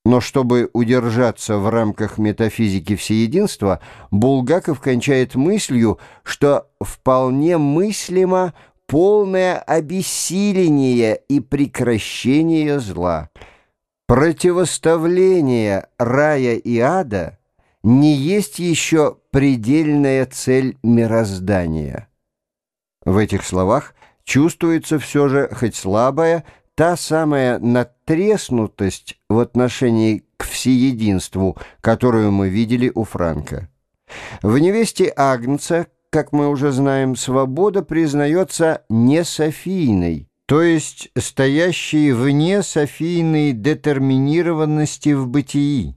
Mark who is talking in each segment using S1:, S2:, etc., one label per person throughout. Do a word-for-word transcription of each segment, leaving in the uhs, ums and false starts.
S1: Но чтобы удержаться в рамках метафизики всеединства, Булгаков кончает мыслью, что вполне мыслимо полное обессиление и прекращение зла. Противоставление рая и ада не есть еще предельная цель мироздания. В этих словах чувствуется все же, хоть слабая, та самая надтреснутость в отношении к всеединству, которую мы видели у Франка. В «Невесте Агнца», как мы уже знаем, свобода признается не софийной, то есть стоящей вне софийной детерминированности в бытии.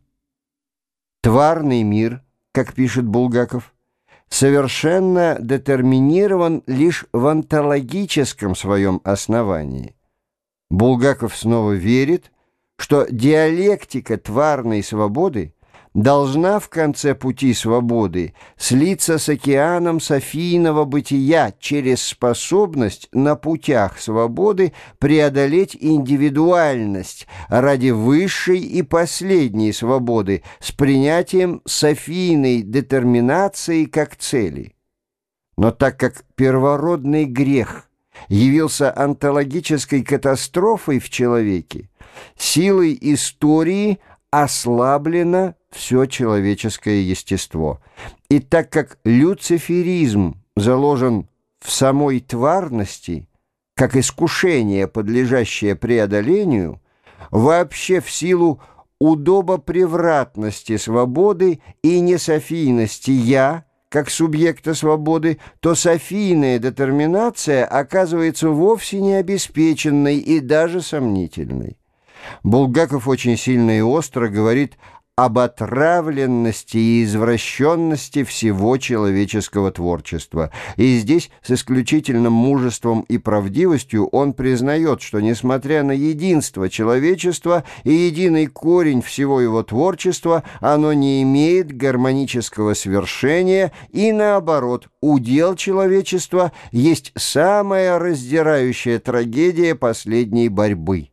S1: Тварный мир, как пишет Булгаков, совершенно детерминирован лишь в онтологическом своем основании. Булгаков снова верит, что диалектика тварной свободы должна в конце пути свободы слиться с океаном софийного бытия через способность на путях свободы преодолеть индивидуальность ради высшей и последней свободы с принятием софийной детерминации как цели. Но так как первородный грех явился онтологической катастрофой в человеке, силой истории ослаблено все человеческое естество. И так как люциферизм заложен в самой тварности, как искушение, подлежащее преодолению, вообще в силу удобопревратности свободы и несофийности «я», как субъекта свободы, то софийная детерминация оказывается вовсе не обеспеченной и даже сомнительной. Булгаков очень сильно и остро говорит об отравленности и извращенности всего человеческого творчества. И здесь с исключительным мужеством и правдивостью он признает, что, несмотря на единство человечества и единый корень всего его творчества, оно не имеет гармонического свершения, и, наоборот, удел человечества есть самая раздирающая трагедия последней борьбы.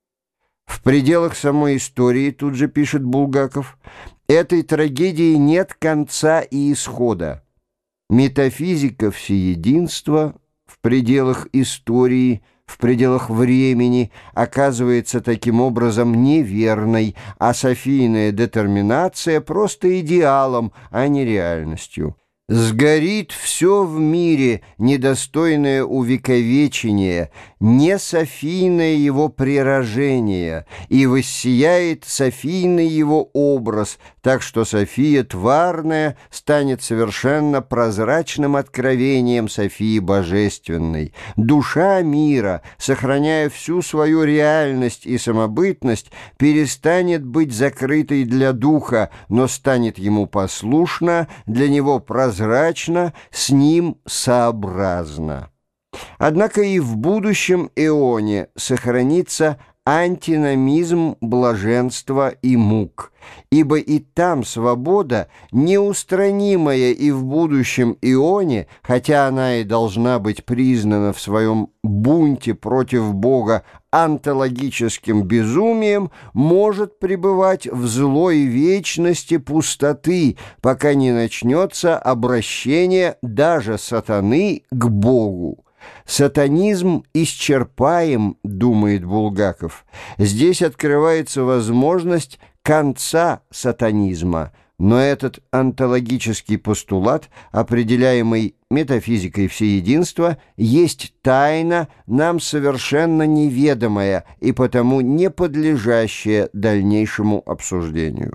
S1: В пределах самой истории, тут же пишет Булгаков, этой трагедии нет конца и исхода. Метафизика всеединства в пределах истории, в пределах времени оказывается таким образом неверной, а софийная детерминация просто идеалом, а не реальностью. Сгорит все в мире, недостойное увековечения, не софийное его прирожение, и воссияет софийный его образ, так что София тварная станет совершенно прозрачным откровением Софии божественной. Душа мира, сохраняя всю свою реальность и самобытность, перестанет быть закрытой для духа, но станет ему послушна, для него прозрачна, прозрачно, с ним сообразно. Однако и в будущем эоне сохранится антиномизм блаженства и мук, ибо и там свобода, неустранимая и в будущем ионе, хотя она и должна быть признана в своем бунте против Бога онтологическим безумием, может пребывать в злой вечности пустоты, пока не начнется обращение даже сатаны к Богу. Сатанизм исчерпаем, думает Булгаков. Здесь открывается возможность конца сатанизма, но этот онтологический постулат, определяемый метафизикой всеединства, есть тайна, нам совершенно неведомая и потому не подлежащая дальнейшему обсуждению.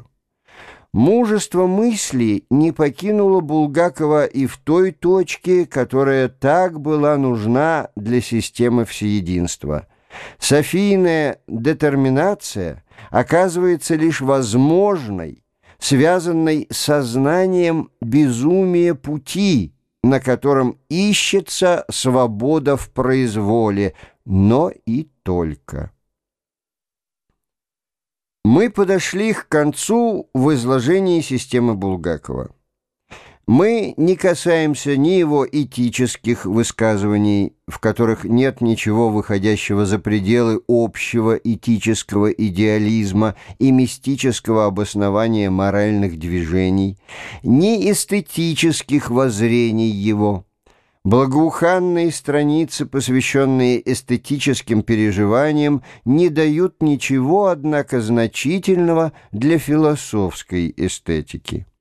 S1: Мужество мысли не покинуло Булгакова и в той точке, которая так была нужна для системы всеединства. Софийная детерминация оказывается лишь возможной, связанной с сознанием безумия пути, на котором ищется свобода в произволе, но и только. Мы подошли к концу в изложении системы Булгакова. Мы не касаемся ни его этических высказываний, в которых нет ничего выходящего за пределы общего этического идеализма и мистического обоснования моральных движений, ни эстетических воззрений его. Благоуханные страницы, посвященные эстетическим переживаниям, не дают ничего, однако, значительного для философской эстетики.